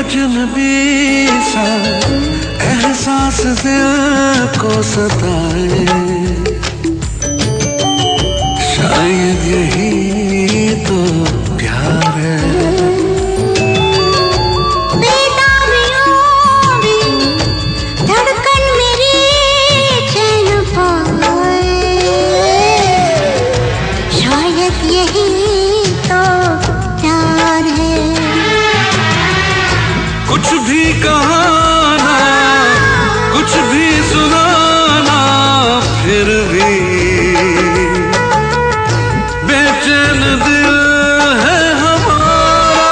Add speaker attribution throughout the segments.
Speaker 1: अजनबी सा एहसास दिल को सताए, शायद यही तो प्यार है।
Speaker 2: धड़कन मेरी चैन पाए, शायद यही तो प्यार है।
Speaker 1: कुछ भी कहाना, कुछ भी सुनाना, फिर भी बेचैन दिल है हमारा।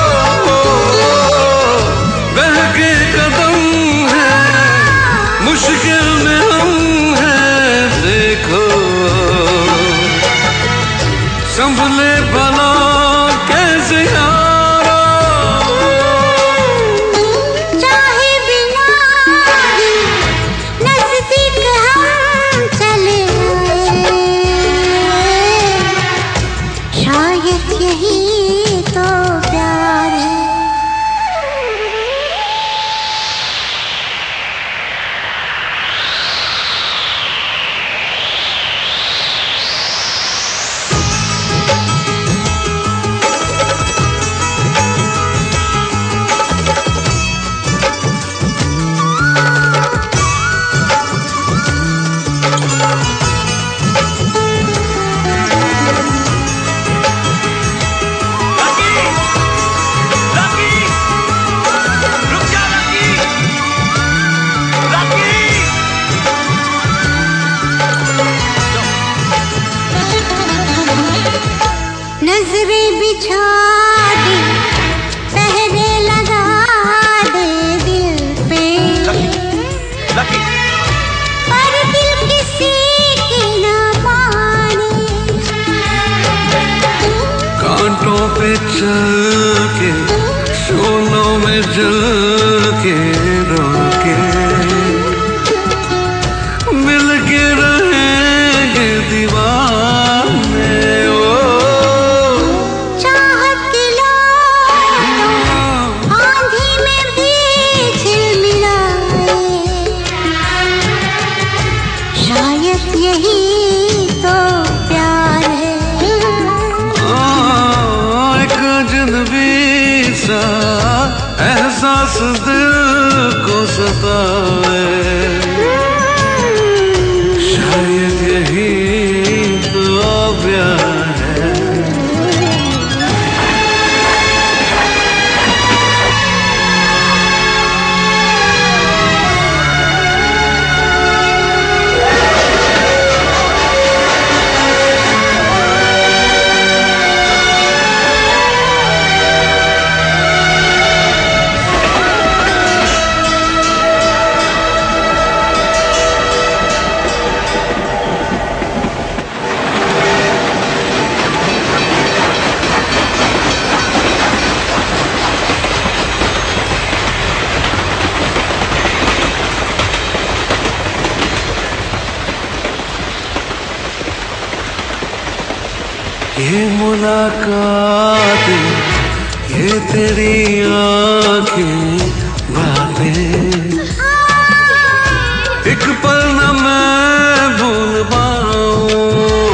Speaker 1: बहके कदम है, मुश्किल में हम हैं, देखो संभले भला कैसे यारा।
Speaker 2: चाहे बिना ही नजदीक हम चले आए, शायद यही तो प्यार है। नजरें बिछा दे, पहरे लगा दे दिल पे, पर दिल किसी की ना माने।
Speaker 1: कांटों पे चल के, शोलों में जल के, रोके मिल के रहेंगे दीवाने।
Speaker 2: चाहत की लो आंधी में भी झिलमिलाए, शायद यही तो प्यार है।
Speaker 1: एक अजनबी सा एहसास दिल को सताए, शायद यही तो प्यार है। ये मुलाकात, ये तेरी आँखें, बातें, एक पल न मैं भूल पाऊं।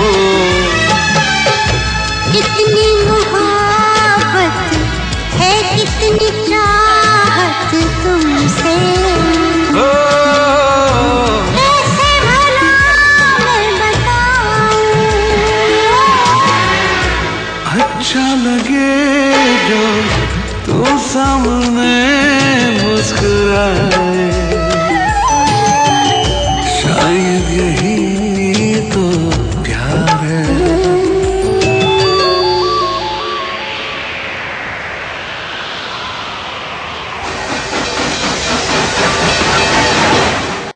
Speaker 2: कितनी मोहब्बत है, कितनी चाहत तुमसे, कैसे भला मैं बताऊं।
Speaker 1: अच्छा लगे जो तू सामने